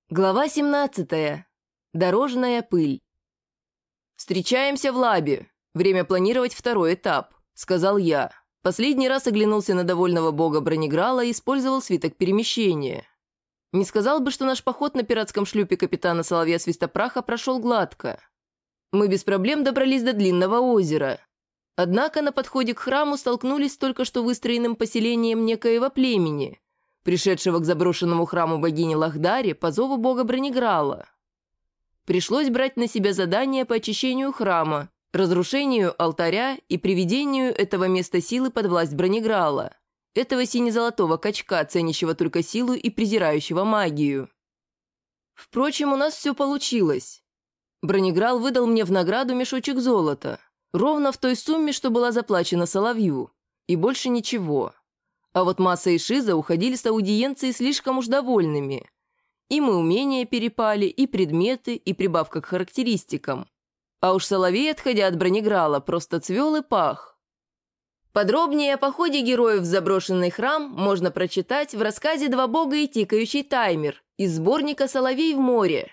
Глава 17. Дорожная пыль. «Встречаемся в лабе. Время планировать второй этап», — сказал я. Последний раз оглянулся на довольного бога Бронеграла и использовал свиток перемещения. Не сказал бы, что наш поход на пиратском шлюпе капитана Соловья Свистопраха прошел гладко. Мы без проблем добрались до длинного озера. Однако на подходе к храму столкнулись с только что выстроенным поселением некоего племени, пришедшего к заброшенному храму богини Лахдари по зову бога Бронеграла. Пришлось брать на себя задание по очищению храма, разрушению алтаря и приведению этого места силы под власть Бронеграла, этого сине-золотого качка, ценящего только силу и презирающего магию. Впрочем, у нас все получилось. Бронеграл выдал мне в награду мешочек золота, ровно в той сумме, что была заплачена Соловью, и больше ничего. А вот Масса и Шиза уходили с аудиенции слишком уж довольными. Им и умения перепали, и предметы, и прибавка к характеристикам. А уж Соловей, отходя от Бронеграла, просто цвел и пах. Подробнее о походе героев в заброшенный храм можно прочитать в рассказе «Два бога и тикающий таймер» из сборника «Соловей в море».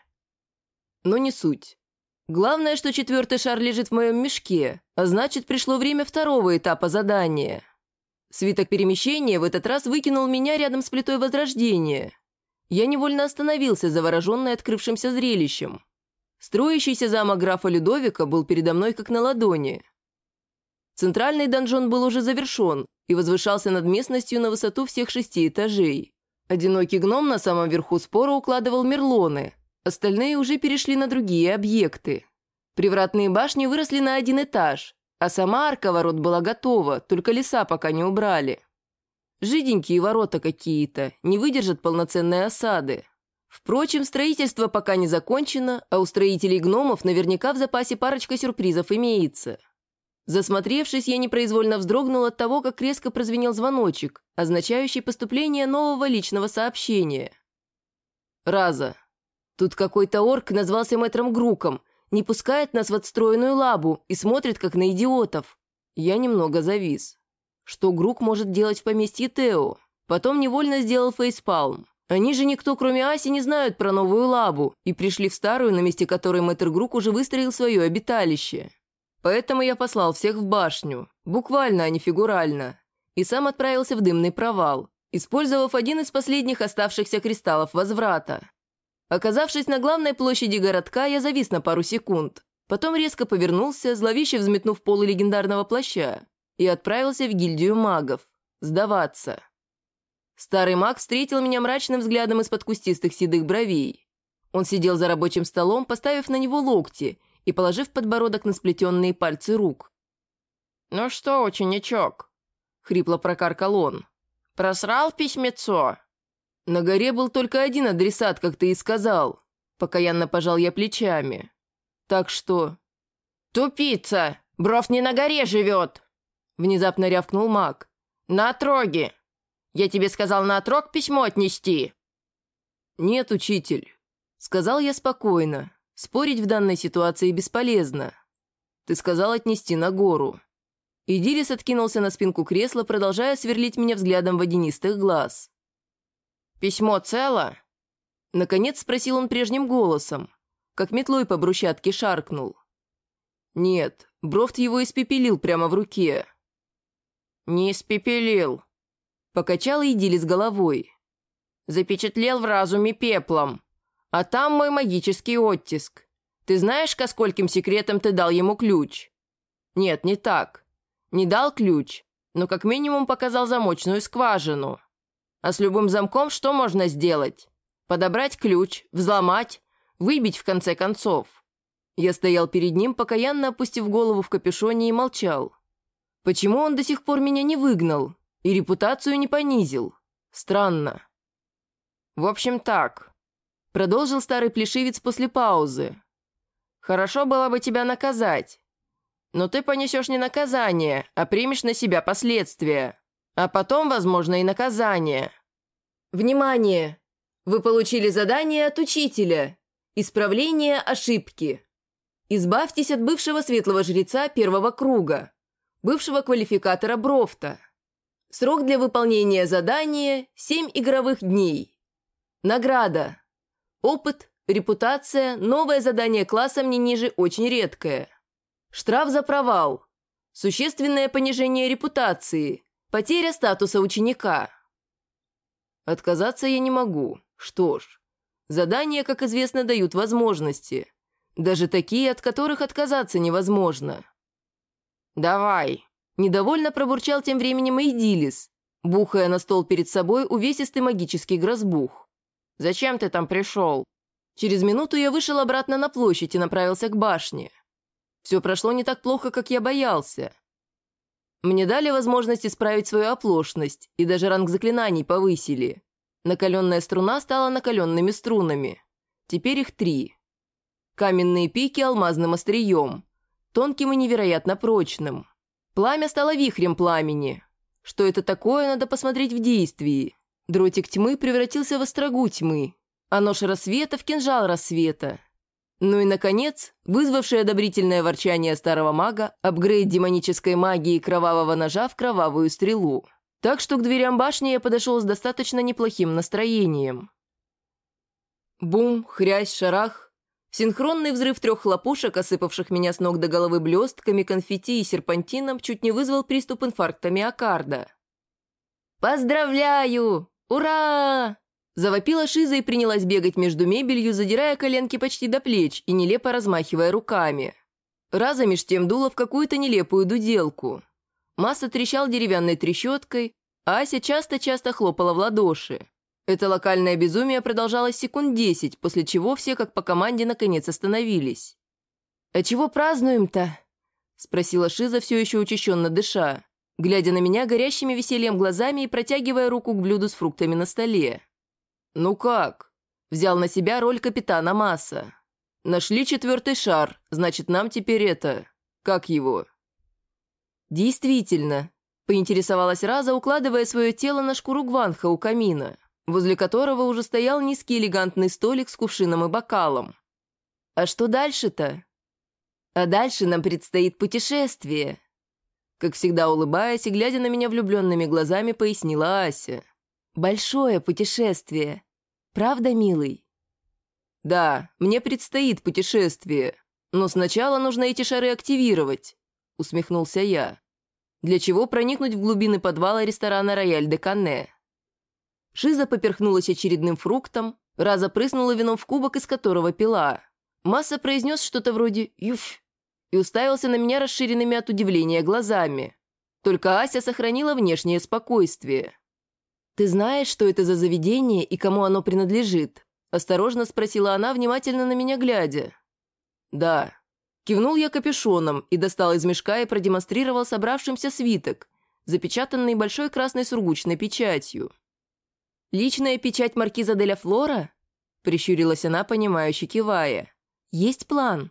Но не суть. Главное, что четвертый шар лежит в моем мешке, а значит, пришло время второго этапа задания. Свиток перемещения в этот раз выкинул меня рядом с плитой Возрождения. Я невольно остановился, завороженный открывшимся зрелищем. Строящийся замок графа Людовика был передо мной как на ладони. Центральный донжон был уже завершен и возвышался над местностью на высоту всех 6 этажей. Одинокий гном на самом верху споро укладывал мерлоны, остальные уже перешли на другие объекты. Привратные башни выросли на 1 этаж, а сама арка ворот была готова, только леса пока не убрали. Жиденькие ворота какие-то, не выдержат полноценной осады. Впрочем, строительство пока не закончено, а у строителей гномов наверняка в запасе парочка сюрпризов имеется. Засмотревшись, я непроизвольно вздрогнул от того, как резко прозвенел звоночек, означающий поступление нового личного сообщения. «Раза, тут какой-то орк назвался мэтром Груком, не пускает нас в отстроенную лабу и смотрит, как на идиотов». Я немного завис. Что Грук может делать в поместье Тео? Потом невольно сделал фейспалм. Они же никто, кроме Аси, не знают про новую лабу и пришли в старую, на месте которой мэтр Грук уже выстроил свое обиталище. Поэтому я послал всех в башню, буквально, а не фигурально, и сам отправился в дымный провал, использовав один из последних оставшихся кристаллов возврата. Оказавшись на главной площади городка, я завис на пару секунд, потом резко повернулся, зловеще взметнув полы легендарного плаща, и отправился в гильдию магов. Сдаваться. Старый маг встретил меня мрачным взглядом из-под кустистых седых бровей. Он сидел за рабочим столом, поставив на него локти и положив подбородок на сплетенные пальцы рук. «Ну что, ученичок?» — хрипло прокаркал он. «Просрал письмецо?» «На горе был только один адресат, как ты и сказал», — покаянно пожал я плечами. «Так что...» «Тупица! Бровь не на горе живет!» — внезапно рявкнул маг. «На отроге! Я тебе сказал на отрог письмо отнести!» «Нет, учитель», — сказал я спокойно. Спорить в данной ситуации бесполезно. «Ты сказал отнести на гору». Идилис откинулся на спинку кресла, продолжая сверлить меня взглядом водянистых глаз. «Письмо цело?» Наконец спросил он прежним голосом, как метлой по брусчатке шаркнул. «Нет, Брофт его испепелил прямо в руке». «Не испепелил», — покачал Идилис головой. «Запечатлел в разуме пеплом. А там мой магический оттиск. Ты знаешь, ко скольким секретам ты дал ему ключ?» «Нет, не так. Не дал ключ, но как минимум показал замочную скважину. А с любым замком что можно сделать? Подобрать ключ, взломать, выбить в конце концов». Я стоял перед ним, покаянно опустив голову в капюшоне, и молчал. Почему он до сих пор меня не выгнал и репутацию не понизил? Странно. «В общем так», — продолжил старый плешивец после паузы. «Хорошо было бы тебя наказать. Но ты понесешь не наказание, а примешь на себя последствия. А потом, возможно, и наказание». «Внимание! Вы получили задание от учителя. Исправление ошибки. Избавьтесь от бывшего светлого жреца первого круга, бывшего квалификатора Брофта. Срок для выполнения задания – 7 игровых дней. Награда. Опыт, репутация, новое задание классом не ниже очень редкое. Штраф за провал. Существенное понижение репутации. Потеря статуса ученика. Отказаться я не могу. Что ж, задания, как известно, дают возможности. Даже такие, от которых отказаться невозможно. «Давай!» – недовольно пробурчал тем временем Эйдилис, бухая на стол перед собой увесистый магический грозбух. «Зачем ты там пришел?» Через минуту я вышел обратно на площадь и направился к башне. Все прошло не так плохо, как я боялся. Мне дали возможность исправить свою оплошность, и даже ранг заклинаний повысили. Накаленная струна стала накаленными струнами. Теперь их 3. Каменные пики алмазным острием, тонким и невероятно прочным. Пламя стало вихрем пламени. Что это такое, надо посмотреть в действии. Дротик тьмы превратился в острогу тьмы, а нож рассвета в кинжал рассвета. Ну и, наконец, вызвавший одобрительное ворчание старого мага, апгрейд демонической магии кровавого ножа в кровавую стрелу. Так что к дверям башни я подошел с достаточно неплохим настроением. Бум, хрясь, шарах. Синхронный взрыв 3 хлопушек, осыпавших меня с ног до головы блестками, конфетти и серпантином, чуть не вызвал приступ инфаркта миокарда. «Поздравляю! Ура!» Завопила Шиза и принялась бегать между мебелью, задирая коленки почти до плеч и нелепо размахивая руками. Раза меж тем дула в какую-то нелепую дуделку. Масса трещал деревянной трещоткой, а Ася часто-часто хлопала в ладоши. Это локальное безумие продолжалось секунд 10, после чего все, как по команде, наконец остановились. «А чего празднуем-то?» – спросила Шиза, все еще учащенно дыша, глядя на меня горящими весельем глазами и протягивая руку к блюду с фруктами на столе. «Ну как?» – взял на себя роль капитана Масса. «Нашли 4-й шар, значит, нам теперь это... Как его?» «Действительно», – поинтересовалась Раза, укладывая свое тело на шкуру гванха у камина, возле которого уже стоял низкий элегантный столик с кувшином и бокалом. «А что дальше-то?» «А дальше нам предстоит путешествие», – как всегда улыбаясь и глядя на меня влюбленными глазами, пояснила Ася. «Большое путешествие. Правда, милый?» «Да, мне предстоит путешествие, но сначала нужно эти шары активировать», — усмехнулся я. «Для чего проникнуть в глубины подвала ресторана «Рояль де Канне». Шиза поперхнулась очередным фруктом, Раза прыснула вином в кубок, из которого пила. Масса произнес что-то вроде «Юф» и уставился на меня расширенными от удивления глазами. Только Ася сохранила внешнее спокойствие. «Ты знаешь, что это за заведение и кому оно принадлежит?» – осторожно спросила она, внимательно на меня глядя. «Да». Кивнул я капюшоном и достал из мешка и продемонстрировал собравшимся свиток, запечатанный большой красной сургучной печатью. «Личная печать маркиза де ля Флора?» – прищурилась она, понимающе кивая. «Есть план?»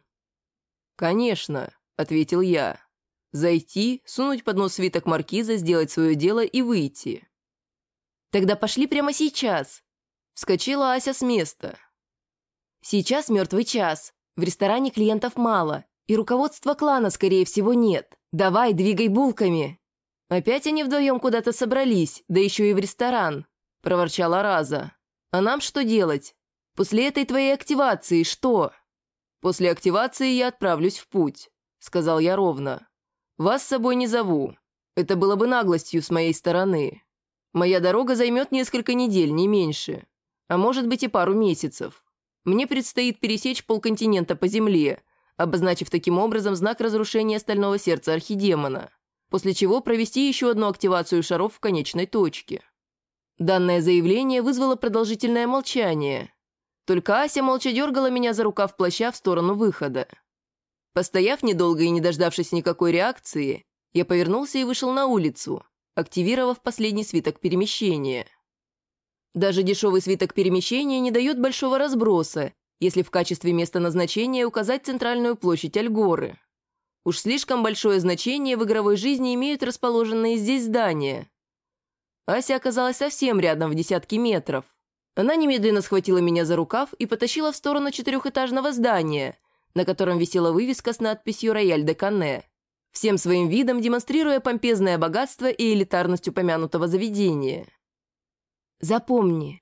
«Конечно», – ответил я. «Зайти, сунуть под нос свиток маркиза, сделать свое дело и выйти». «Тогда пошли прямо сейчас!» Вскочила Ася с места. «Сейчас мертвый час. В ресторане клиентов мало. И руководства клана, скорее всего, нет. Давай, двигай булками!» «Опять они вдвоем куда-то собрались, да еще и в ресторан», – проворчала Раза. «А нам что делать? После этой твоей активации что?» «После активации я отправлюсь в путь», – сказал я ровно. «Вас с собой не зову. Это было бы наглостью с моей стороны. Моя дорога займет несколько недель, не меньше. А может быть и пару месяцев. Мне предстоит пересечь полконтинента по земле, обозначив таким образом знак разрушения стального сердца архидемона, после чего провести еще одну активацию шаров в конечной точке». Данное заявление вызвало продолжительное молчание. Только Ася молча дергала меня за рукав плаща в сторону выхода. Постояв недолго и не дождавшись никакой реакции, я повернулся и вышел на улицу, активировав последний свиток перемещения. Даже дешевый свиток перемещения не дает большого разброса, если в качестве места назначения указать центральную площадь Альгоры. Уж слишком большое значение в игровой жизни имеют расположенные здесь здания. Ася оказалась совсем рядом, в десятки метров. Она немедленно схватила меня за рукав и потащила в сторону 4-этажного здания, на котором висела вывеска с надписью «Рояль де Канне», всем своим видом демонстрируя помпезное богатство и элитарность упомянутого заведения. «Запомни,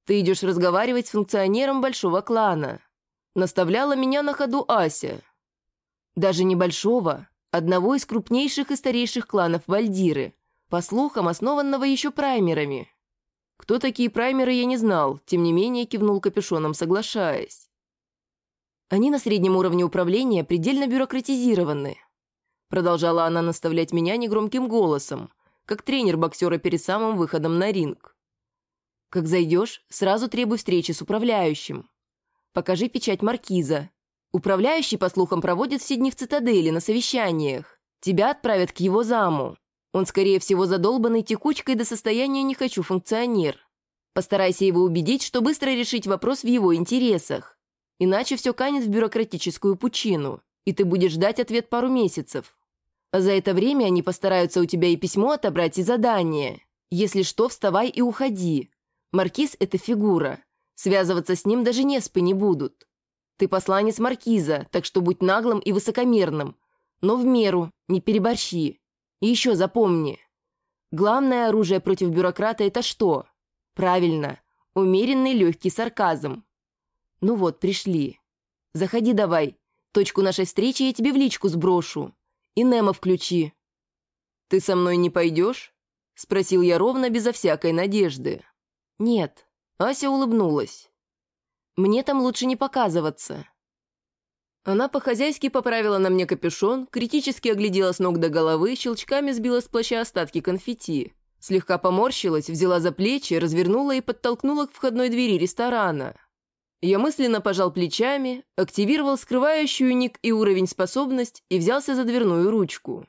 Ты идешь разговаривать с функционером большого клана. Наставляла меня на ходу Ася. Даже небольшого, одного из крупнейших и старейших кланов Вальдиры, по слухам, основанного еще праймерами. Кто такие праймеры, я не знал, тем не менее кивнул капюшоном, соглашаясь. Они на среднем уровне управления предельно бюрократизированы. Продолжала она наставлять меня негромким голосом, как тренер боксера перед самым выходом на ринг. Как зайдешь, сразу требуй встречи с управляющим. Покажи печать маркиза. Управляющий, по слухам, проводит все дни в цитадели на совещаниях. Тебя отправят к его заму. Он, скорее всего, задолбанный текучкой до состояния «не хочу» функционер. Постарайся его убедить, что быстро решить вопрос в его интересах. Иначе все канет в бюрократическую пучину, и ты будешь ждать ответ пару месяцев. А за это время они постараются у тебя и письмо отобрать, и задание. Если что, вставай и уходи. Маркиз – это фигура. Связываться с ним даже неспы не будут. Ты посланец маркиза, так что будь наглым и высокомерным. Но в меру, не переборщи. И еще запомни. Главное оружие против бюрократа – это что? Правильно, умеренный легкий сарказм. Ну вот, пришли. Заходи давай. Точку нашей встречи я тебе в личку сброшу. И Немо включи. «Ты со мной не пойдешь?» – спросил я ровно, безо всякой надежды. «Нет». Ася улыбнулась. «Мне там лучше не показываться». Она по-хозяйски поправила на мне капюшон, критически оглядела с ног до головы, щелчками сбила с плаща остатки конфетти. Слегка поморщилась, взяла за плечи, развернула и подтолкнула к входной двери ресторана. Я мысленно пожал плечами, активировал скрывающую ник и уровень способность и взялся за дверную ручку.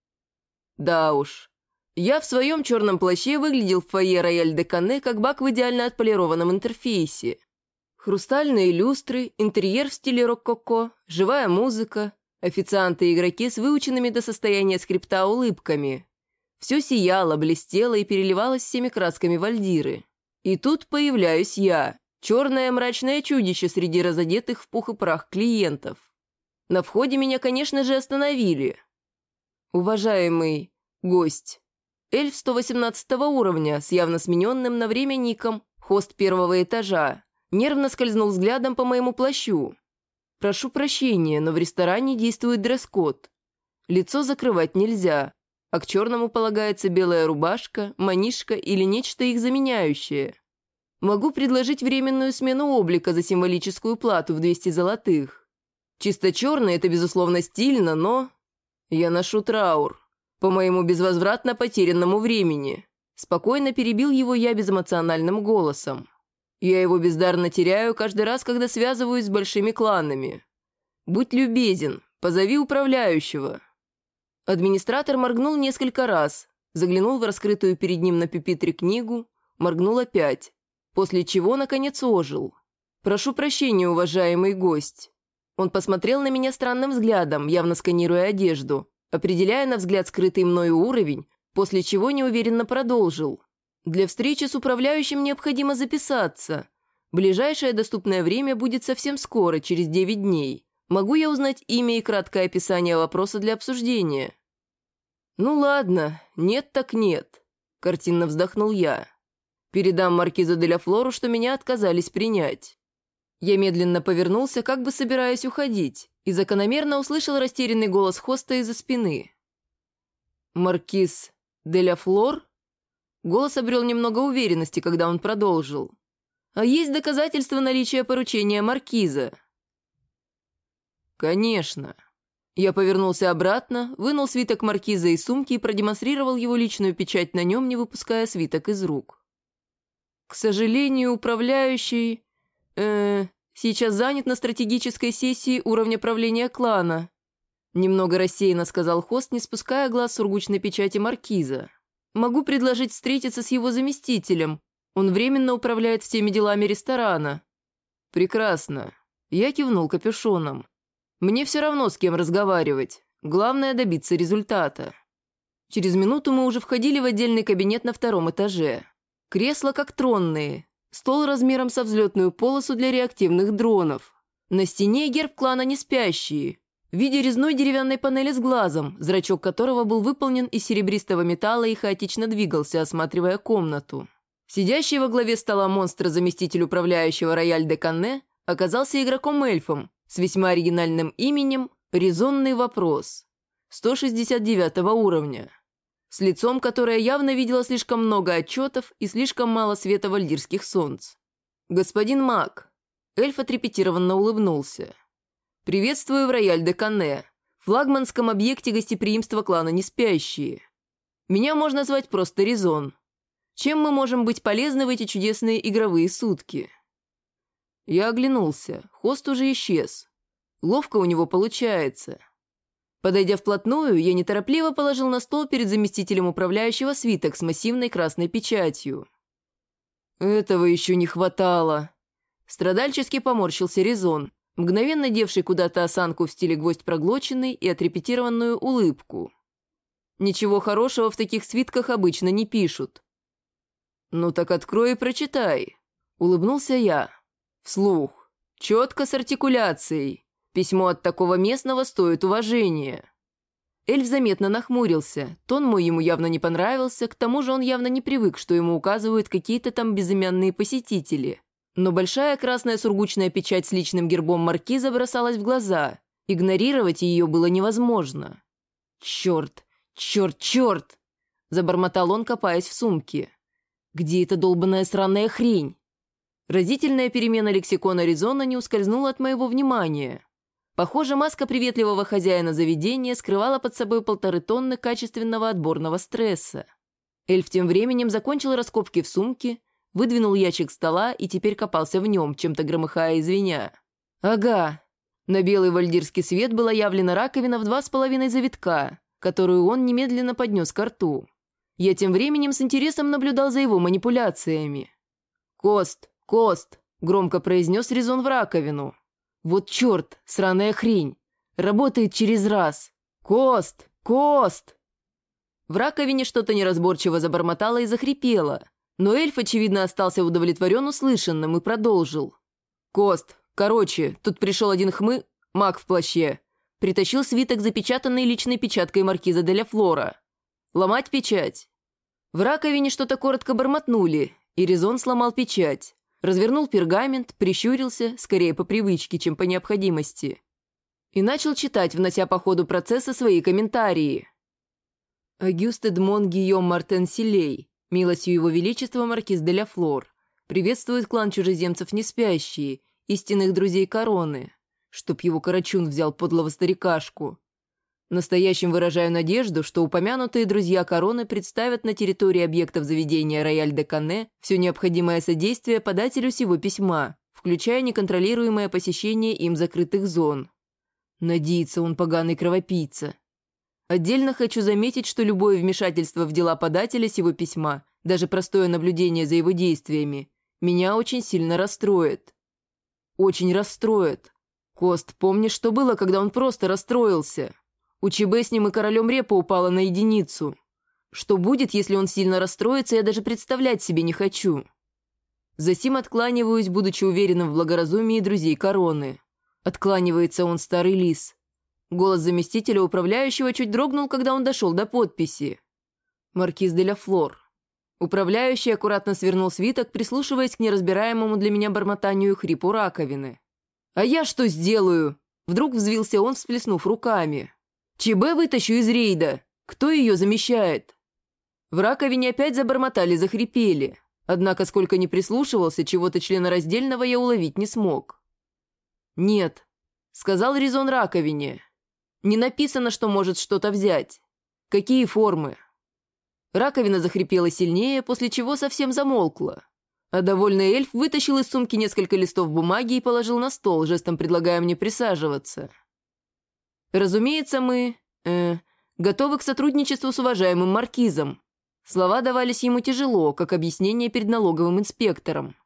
Да уж. Я в своем черном плаще выглядел в фойе Рояль-де-Кане как баг в идеально отполированном интерфейсе. Хрустальные люстры, интерьер в стиле рококо, живая музыка, официанты и игроки с выученными до состояния скрипта улыбками. Все сияло, блестело и переливалось всеми красками Вальдиры. И тут появляюсь я, черное мрачное чудище среди разодетых в пух и прах клиентов. На входе меня, конечно же, остановили. Уважаемый гость. Эльф 118 уровня с явно смененным на время ником, хост первого этажа, нервно скользнул взглядом по моему плащу. Прошу прощения, но в ресторане действует дресс-код. Лицо закрывать нельзя, а к черному полагается белая рубашка, манишка или нечто их заменяющее. Могу предложить временную смену облика за символическую плату в 200 золотых. Чисто черный – это, безусловно, стильно, но... Я ношу траур. По моему безвозвратно потерянному времени. Спокойно перебил его я безэмоциональным голосом. Я его бездарно теряю каждый раз, когда связываюсь с большими кланами. Будь любезен, позови управляющего. Администратор моргнул несколько раз, заглянул в раскрытую перед ним на пюпитре книгу, моргнул опять, после чего, наконец, ожил. «Прошу прощения, уважаемый гость». Он посмотрел на меня странным взглядом, явно сканируя одежду, определяя на взгляд скрытый мною уровень, после чего неуверенно продолжил. «Для встречи с управляющим необходимо записаться. Ближайшее доступное время будет совсем скоро, через 9 дней. Могу я узнать имя и краткое описание вопроса для обсуждения?» «Ну ладно, нет так нет», – картинно вздохнул я. «Передам маркизу де ля Флору, что меня отказались принять». Я медленно повернулся, как бы собираясь уходить, и закономерно услышал растерянный голос хоста из-за спины. «Маркиз де ля Флор?» Голос обрел немного уверенности, когда он продолжил. «А есть доказательства наличия поручения маркиза?» «Конечно». Я повернулся обратно, вынул свиток маркиза из сумки и продемонстрировал его личную печать на нем, не выпуская свиток из рук. «К сожалению, управляющий... сейчас занят на стратегической сессии уровня правления клана», немного рассеянно сказал хост, не спуская глаз с сургучной печати маркиза. «Могу предложить встретиться с его заместителем. Он временно управляет всеми делами ресторана». «Прекрасно». Я кивнул капюшоном. «Мне все равно, с кем разговаривать. Главное – добиться результата». Через минуту мы уже входили в отдельный кабинет на 2-м этаже. Кресла как тронные. Стол размером со взлетную полосу для реактивных дронов. На стене герб клана «Неспящие» в виде резной деревянной панели с глазом, зрачок которого был выполнен из серебристого металла и хаотично двигался, осматривая комнату. Сидящий во главе стола монстра заместитель управляющего Рояль де Канне оказался игроком-эльфом с весьма оригинальным именем «Резонный вопрос» 169 уровня, с лицом, которое явно видело слишком много отчетов и слишком мало света вальдирских солнц. «Господин Маг», эльф отрепетированно улыбнулся. «Приветствую в Рояль де Канне, флагманском объекте гостеприимства клана Неспящие. Меня можно звать просто Резон. Чем мы можем быть полезны в эти чудесные игровые сутки?» Я оглянулся, хост уже исчез. Ловко у него получается. Подойдя вплотную, я неторопливо положил на стол перед заместителем управляющего свиток с массивной красной печатью. «Этого еще не хватало!» Страдальчески поморщился Резон, мгновенно девший куда-то осанку в стиле гвоздь проглоченный и отрепетированную улыбку. Ничего хорошего в таких свитках обычно не пишут. «Ну так открой и прочитай», — улыбнулся я. Вслух. Четко с артикуляцией. Письмо от такого местного стоит уважения. Эльф заметно нахмурился. Тон мой ему явно не понравился, к тому же он явно не привык, что ему указывают какие-то там безымянные посетители. Но большая красная сургучная печать с личным гербом маркиза бросалась в глаза. Игнорировать ее было невозможно. «Черт! Черт! Черт!» – забормотал он, копаясь в сумке. «Где эта долбаная сраная хрень?» Разительная перемена лексикона Резона не ускользнула от моего внимания. Похоже, маска приветливого хозяина заведения скрывала под собой 1,5 тонны качественного отборного стресса. Эльф тем временем закончил раскопки в сумке, выдвинул ящик стола и теперь копался в нем, чем-то громыхая и звеня. «Ага». На белый вальдирский свет была явлена раковина в 2,5 завитка, которую он немедленно поднес ко рту. Я тем временем с интересом наблюдал за его манипуляциями. «Кост! Кост!» – громко произнес Резон в раковину. «Вот черт, сраная хрень! Работает через раз! Кост! Кост!» В раковине что-то неразборчиво забормотало и захрипело, но эльф, очевидно, остался удовлетворен услышанным и продолжил. «Кост! Короче, тут пришел один маг в плаще. Притащил свиток, запечатанный личной печаткой маркиза де ля Флора. Ломать печать?» В раковине что-то коротко бормотнули, и Резон сломал печать. Развернул пергамент, прищурился, скорее по привычке, чем по необходимости. И начал читать, внося по ходу процесса свои комментарии. «Агюст Эдмон Гийом Мартен Силей, милостью его величества маркиз де ля Флор, приветствует клан чужеземцев Неспящие, истинных друзей короны, чтоб его Карачун взял подлого старикашку. Настоящим выражаю надежду, что упомянутые друзья короны представят на территории объектов заведения Рояль де Канне все необходимое содействие подателю сего письма, включая неконтролируемое посещение им закрытых зон. Надеется он, поганый кровопийца. Отдельно хочу заметить, что любое вмешательство в дела подателя сего письма, даже простое наблюдение за его действиями, меня очень сильно расстроит. Очень расстроит. Кост, помнишь, что было, когда он просто расстроился? У ЧБ с ним и королем репа упала на единицу. Что будет, если он сильно расстроится, я даже представлять себе не хочу. Засим откланиваюсь, будучи уверенным в благоразумии друзей короны. Откланивается он, старый лис. Голос заместителя управляющего чуть дрогнул, когда он дошел до подписи. Маркиз де ля Флор. Управляющий аккуратно свернул свиток, прислушиваясь к неразбираемому для меня бормотанию хрипу раковины. «А я что сделаю?» Вдруг взвился он, всплеснув руками. «ЧБ вытащу из рейда. Кто ее замещает?» В раковине опять забормотали, захрипели. Однако, сколько ни прислушивался, чего-то членораздельного я уловить не смог. «Нет», — сказал Резон раковине. «Не написано, что может что-то взять. Какие формы?» Раковина захрипела сильнее, после чего совсем замолкла. А довольный эльф вытащил из сумки несколько листов бумаги и положил на стол, жестом предлагая мне присаживаться. «Разумеется, мы... готовы к сотрудничеству с уважаемым маркизом». Слова давались ему тяжело, как объяснение перед налоговым инспектором.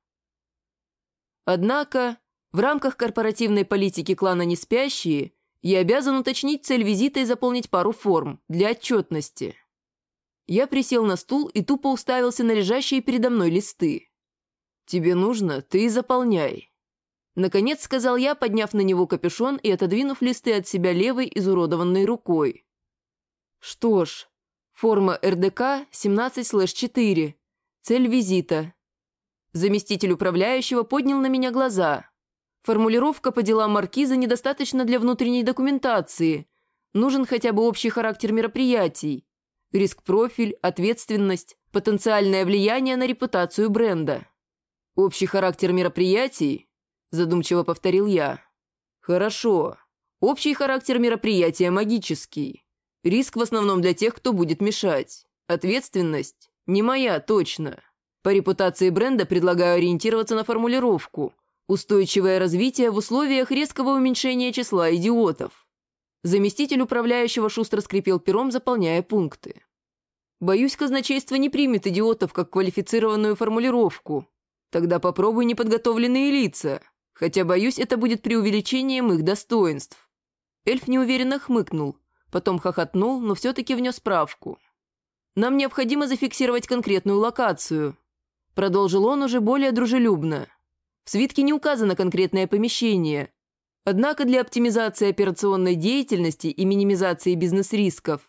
Однако, в рамках корпоративной политики клана Неспящие я обязан уточнить цель визита и заполнить пару форм для отчетности. Я присел на стул и тупо уставился на лежащие передо мной листы. «Тебе нужно, ты и заполняй». Наконец сказал я, подняв на него капюшон и отодвинув листы от себя левой изуродованной рукой. «Что ж, форма РДК 17/4. Цель визита. Заместитель управляющего поднял на меня глаза. Формулировка по делам маркиза недостаточно для внутренней документации. Нужен хотя бы общий характер мероприятий. Риск-профиль, ответственность, потенциальное влияние на репутацию бренда. «Общий характер мероприятий?» – задумчиво повторил я. «Хорошо. Общий характер мероприятия магический. Риск в основном для тех, кто будет мешать. Ответственность не моя, точно. По репутации бренда предлагаю ориентироваться на формулировку. Устойчивое развитие в условиях резкого уменьшения числа идиотов». Заместитель управляющего шустро скрипел пером, заполняя пункты. «Боюсь, казначейство не примет идиотов как квалифицированную формулировку. Тогда попробуй неподготовленные лица. Хотя, боюсь, это будет преувеличением их достоинств». Эльф неуверенно хмыкнул, потом хохотнул, но все-таки внес справку. «Нам необходимо зафиксировать конкретную локацию», — продолжил он уже более дружелюбно. «В свитке не указано конкретное помещение. Однако для оптимизации операционной деятельности и минимизации бизнес-рисков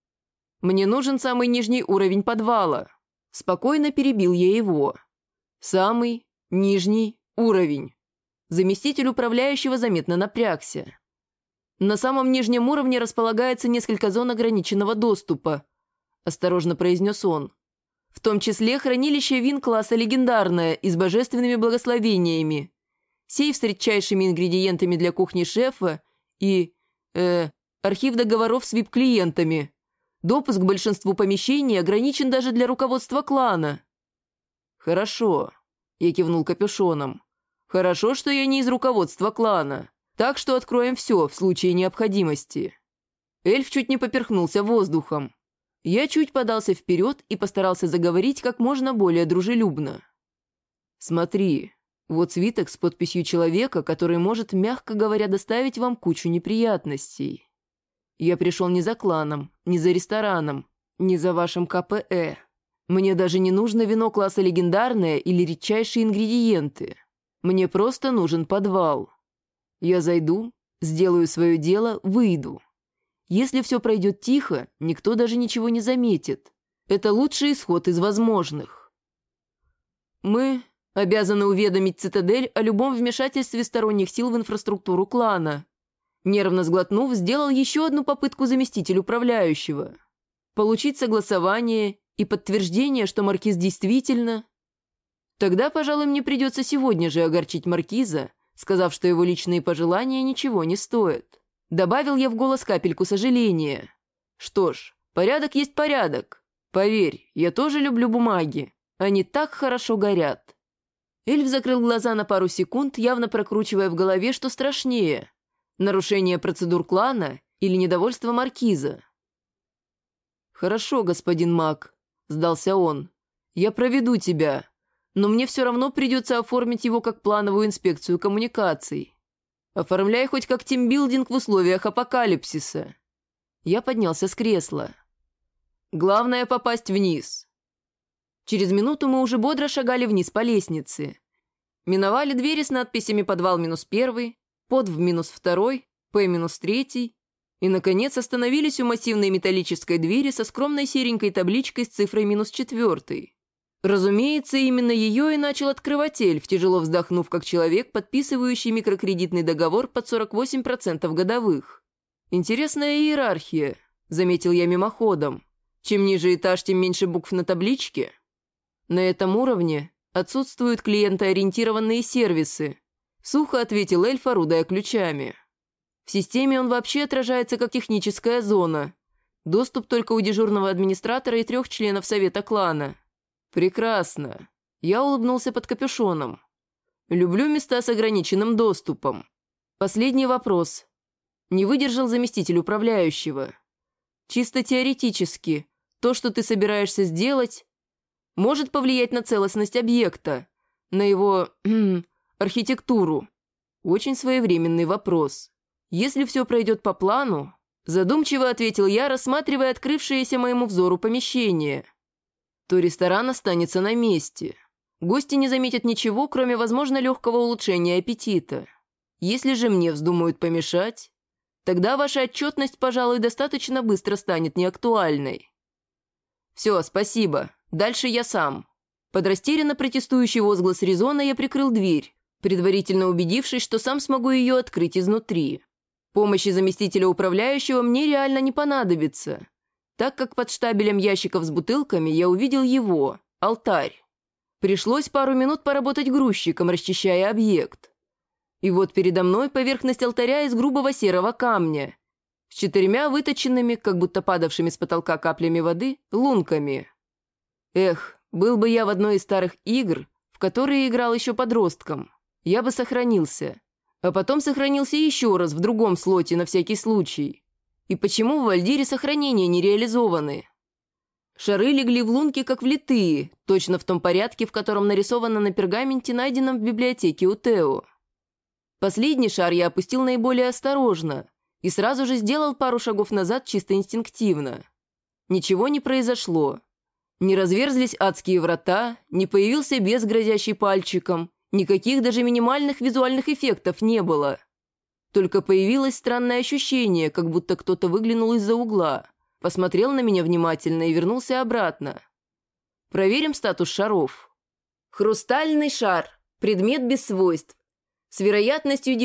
мне нужен самый нижний уровень подвала». Спокойно перебил я его. «Самый нижний уровень». Заместитель управляющего заметно напрягся. «На самом нижнем уровне располагается несколько зон ограниченного доступа», – осторожно произнес он. «В том числе хранилище вин класса «Легендарное» и с божественными благословениями, сейф с редчайшими ингредиентами для кухни шефа и, архив договоров с вип-клиентами. Допуск к большинству помещений ограничен даже для руководства клана». «Хорошо», – я кивнул капюшоном. «Хорошо, что я не из руководства клана. Так что откроем все в случае необходимости». Эльф чуть не поперхнулся воздухом. Я чуть подался вперед и постарался заговорить как можно более дружелюбно. «Смотри, вот свиток с подписью человека, который может, мягко говоря, доставить вам кучу неприятностей. Я пришел не за кланом, не за рестораном, не за вашим КПЭ. Мне даже не нужно вино класса «Легендарное» или редчайшие ингредиенты. Мне просто нужен подвал. Я зайду, сделаю свое дело, выйду. Если все пройдет тихо, никто даже ничего не заметит. Это лучший исход из возможных. Мы обязаны уведомить Цитадель о любом вмешательстве сторонних сил в инфраструктуру клана». Нервно сглотнув, сделал еще одну попытку заместитель управляющего. Получить согласование и подтверждение, что маркиз действительно... Тогда, пожалуй, мне придется сегодня же огорчить маркиза, сказав, что его личные пожелания ничего не стоят. Добавил я в голос капельку сожаления. Что ж, порядок есть порядок. Поверь, я тоже люблю бумаги. Они так хорошо горят. Эльф закрыл глаза на пару секунд, явно прокручивая в голове, что страшнее. Нарушение процедур клана или недовольство маркиза. «Хорошо, господин маг», — сдался он. «Я проведу тебя, но мне все равно придется оформить его как плановую инспекцию коммуникаций. Оформляй хоть как тимбилдинг в условиях апокалипсиса». Я поднялся с кресла. «Главное — попасть вниз». Через минуту мы уже бодро шагали вниз по лестнице. Миновали двери с надписями «Подвал -1», «Под в -2», «П -3» и, наконец, остановились у массивной металлической двери со скромной серенькой табличкой с цифрой -4. Разумеется, именно ее и начал открывать эльф, тяжело вздохнув, как человек, подписывающий микрокредитный договор под 48% годовых. «Интересная иерархия», — заметил я мимоходом. «Чем ниже этаж, тем меньше букв на табличке. На этом уровне отсутствуют клиентоориентированные сервисы», — сухо ответил эльф, орудуя ключами. «В системе он вообще отражается как техническая зона. Доступ только у дежурного администратора и 3 членов совета клана». «Прекрасно». Я улыбнулся под капюшоном. «Люблю места с ограниченным доступом». Последний вопрос. Не выдержал заместитель управляющего. «Чисто теоретически, то, что ты собираешься сделать, может повлиять на целостность объекта, на его архитектуру?» Очень своевременный вопрос. «Если все пройдет по плану», задумчиво ответил я, рассматривая открывшееся моему взору помещение, то ресторан останется на месте. Гости не заметят ничего, кроме, возможно, легкого улучшения аппетита. Если же мне вздумают помешать, тогда ваша отчетность, пожалуй, достаточно быстро станет неактуальной. «Все, спасибо. Дальше я сам», Под растерянно протестующий возглас резона я прикрыл дверь, предварительно убедившись, что сам смогу ее открыть изнутри. Помощи заместителя управляющего мне реально не понадобится, так как под штабелем ящиков с бутылками я увидел его, алтарь. Пришлось пару минут поработать грузчиком, расчищая объект. И вот передо мной поверхность алтаря из грубого серого камня, с 4 выточенными, как будто падавшими с потолка каплями воды, лунками. Эх, был бы я в одной из старых игр, в которые играл еще подростком, я бы сохранился. А потом сохранился еще раз в другом слоте на всякий случай. И почему в Вальдире сохранения не реализованы? Шары легли в лунки как влитые, точно в том порядке, в котором нарисовано на пергаменте, найденном в библиотеке у Тео. Последний шар я опустил наиболее осторожно и сразу же сделал пару шагов назад чисто инстинктивно. Ничего не произошло. Не разверзлись адские врата, не появился бес, грозящий пальчиком, никаких даже минимальных визуальных эффектов не было. Только появилось странное ощущение, как будто кто-то выглянул из-за угла, посмотрел на меня внимательно и вернулся обратно. Проверим статус шаров. Хрустальный шар. Предмет без свойств. С вероятностью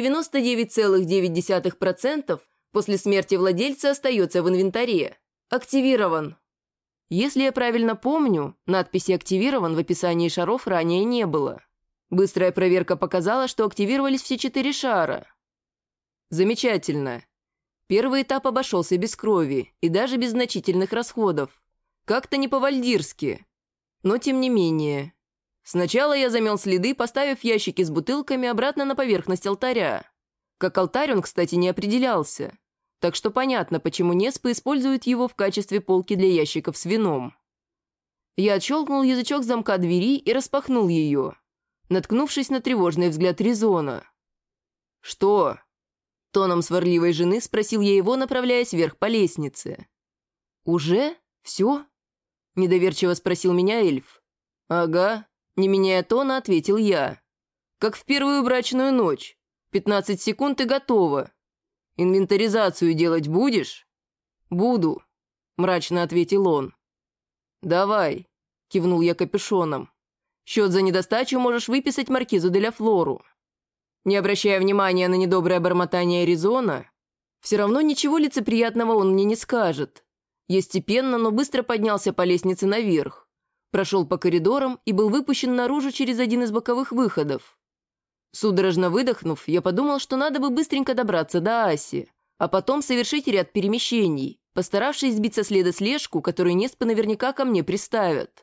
99,9% после смерти владельца остается в инвентаре. Активирован. Если я правильно помню, надписи «Активирован» в описании шаров ранее не было. Быстрая проверка показала, что активировались все 4 шара. Замечательно. Первый этап обошелся без крови и даже без значительных расходов. Как-то не по-вальдирски. Но тем не менее. Сначала я замел следы, поставив ящики с бутылками обратно на поверхность алтаря. Как алтарь он, кстати, не определялся. Так что понятно, почему Неспы используют его в качестве полки для ящиков с вином. Я отщелкнул язычок замка двери и распахнул ее, наткнувшись на тревожный взгляд Резона. «Что?» — тоном сварливой жены спросил я его, направляясь вверх по лестнице. «Уже? Все?» — недоверчиво спросил меня эльф. «Ага», — не меняя тона, ответил я. «Как в первую брачную ночь. 15 секунд и готово. Инвентаризацию делать будешь?» «Буду», — мрачно ответил он. «Давай», — кивнул я капюшоном. «Счет за недостачу можешь выписать маркизу де ля Флору». Не обращая внимания на недоброе бормотание Резона, все равно ничего лицеприятного он мне не скажет. Я степенно, но быстро поднялся по лестнице наверх, прошел по коридорам и был выпущен наружу через один из боковых выходов. Судорожно выдохнув, я подумал, что надо бы быстренько добраться до Аси, а потом совершить ряд перемещений, постаравшись сбить со следа слежку, которую Неспы наверняка ко мне приставят.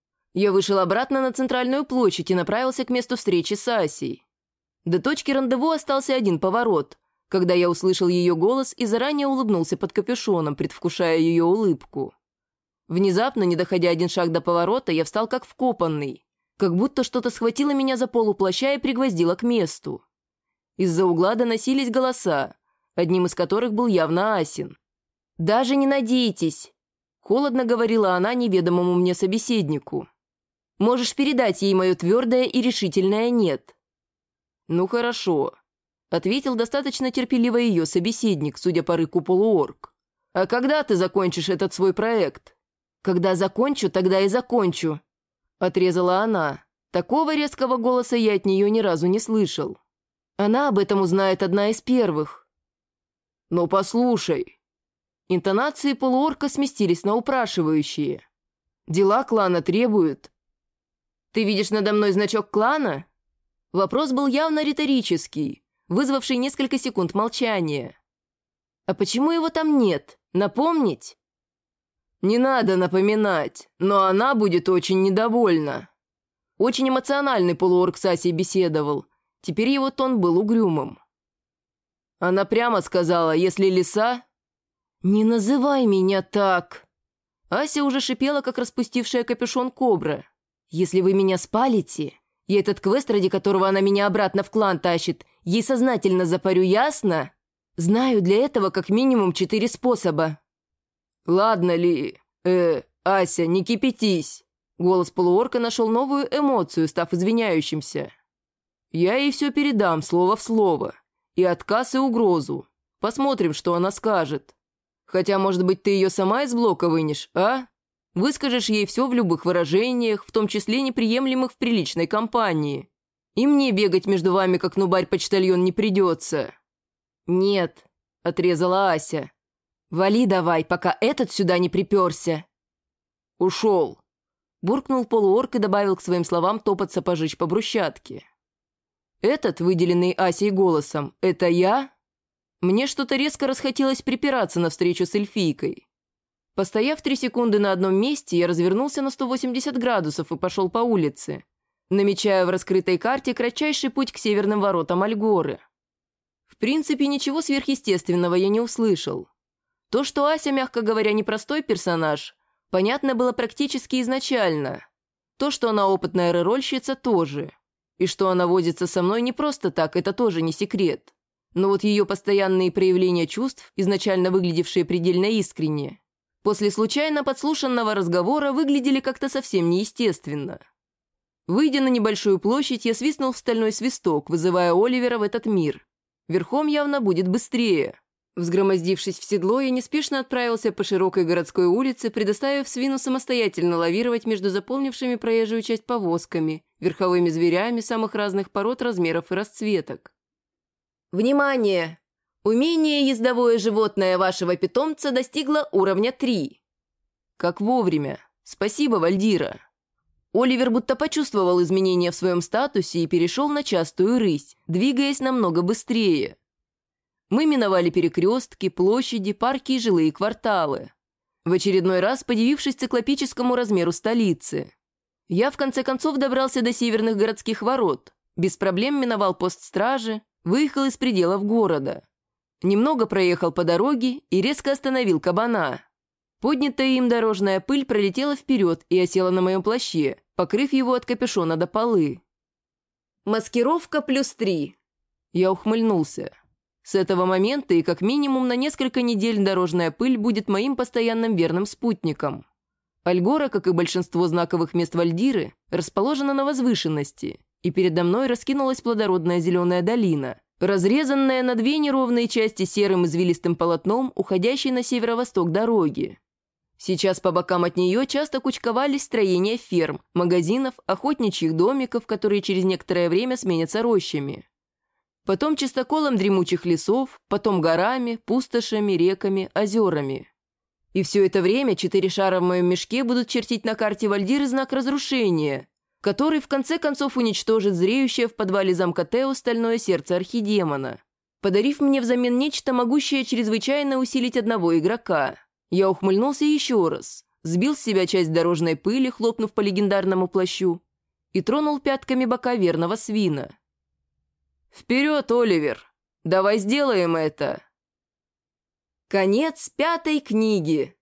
Я вышел обратно на центральную площадь и направился к месту встречи с Асей. До точки рандеву остался один поворот, когда я услышал ее голос и заранее улыбнулся под капюшоном, предвкушая ее улыбку. Внезапно, не доходя один шаг до поворота, я встал как вкопанный, как будто что-то схватило меня за полу плаща и пригвоздило к месту. Из-за угла доносились голоса, одним из которых был явно Асин. «Даже не надейтесь!» — холодно говорила она неведомому мне собеседнику. «Можешь передать ей мое твердое и решительное «нет». «Ну хорошо», — ответил достаточно терпеливо ее собеседник, судя по рыку полуорк. «А когда ты закончишь этот свой проект?» «Когда закончу, тогда и закончу», — отрезала она. Такого резкого голоса я от нее ни разу не слышал. Она об этом узнает одна из первых. «Но послушай». Интонации полуорка сместились на упрашивающие. «Дела клана требуют». «Ты видишь надо мной значок клана?» Вопрос был явно риторический, вызвавший несколько секунд молчания. «А почему его там нет? Напомнить?» «Не надо напоминать, но она будет очень недовольна». Очень эмоциональный полуорк с Асей беседовал. Теперь его тон был угрюмым. Она прямо сказала, если лиса... «Не называй меня так!» Ася уже шипела, как распустившая капюшон кобра. «Если вы меня спалите, я этот квест, ради которого она меня обратно в клан тащит, ей сознательно запарю, ясно? Знаю для этого как минимум 4 способа». «Ладно ли, Ася, не кипятись». Голос полуорка нашел новую эмоцию, став извиняющимся. «Я ей все передам, слово в слово. И отказ, и угрозу. Посмотрим, что она скажет. Хотя, может быть, ты ее сама из блока вынешь, а? Выскажешь ей все в любых выражениях, в том числе неприемлемых в приличной компании. И мне бегать между вами, как нубарь-почтальон, не придется». «Нет», — отрезала Ася. «Вали давай, пока этот сюда не приперся». «Ушел», — буркнул полуорк и добавил к своим словам топот сапожищ по брусчатке. «Этот, выделенный Асей голосом, это я?» Мне что-то резко расхотелось припираться на встречу с эльфийкой. Постояв 3 секунды на одном месте, я развернулся на 180 градусов и пошел по улице, намечая в раскрытой карте кратчайший путь к северным воротам Альгоры. В принципе, ничего сверхъестественного я не услышал. То, что Ася, мягко говоря, непростой персонаж, понятно было практически изначально. То, что она опытная рерольщица, тоже. И что она возится со мной не просто так, это тоже не секрет. Но вот ее постоянные проявления чувств, изначально выглядевшие предельно искренне, после случайно подслушанного разговора выглядели как-то совсем неестественно. Выйдя на небольшую площадь, я свистнул в стальной свисток, вызывая Оливера в этот мир. Верхом явно будет быстрее. Взгромоздившись в седло, я неспешно отправился по широкой городской улице, предоставив свину самостоятельно лавировать между заполнившими проезжую часть повозками, верховыми зверями самых разных пород, размеров и расцветок. «Внимание! Умение ездовое животное вашего питомца достигло уровня 3. Как вовремя. Спасибо, Вальдира. Оливер будто почувствовал изменения в своем статусе и перешел на частую рысь, двигаясь намного быстрее. Мы миновали перекрестки, площади, парки и жилые кварталы, в очередной раз подивившись циклопическому размеру столицы. Я в конце концов добрался до северных городских ворот, без проблем миновал пост стражи, выехал из пределов города. Немного проехал по дороге и резко остановил кабана. Поднятая им дорожная пыль пролетела вперед и осела на моем плаще, покрыв его от капюшона до полы. «Маскировка +3». Я ухмыльнулся. С этого момента и как минимум на несколько недель дорожная пыль будет моим постоянным верным спутником. Альгора, как и большинство знаковых мест Вальдиры, расположена на возвышенности, и передо мной раскинулась плодородная зеленая долина, разрезанная на 2 неровные части серым извилистым полотном, уходящей на северо-восток дороги. Сейчас по бокам от нее часто кучковались строения ферм, магазинов, охотничьих домиков, которые через некоторое время сменятся рощами. Потом чистоколом дремучих лесов, потом горами, пустошами, реками, озерами. И все это время 4 шара в моем мешке будут чертить на карте Вальдиры знак разрушения, который в конце концов уничтожит зреющее в подвале замка Тео стальное сердце архидемона, подарив мне взамен нечто, могущее чрезвычайно усилить одного игрока. Я ухмыльнулся еще раз, сбил с себя часть дорожной пыли, хлопнув по легендарному плащу, и тронул пятками бока верного свина. «Вперед, Оливер! Давай сделаем это!» Конец 5 книги.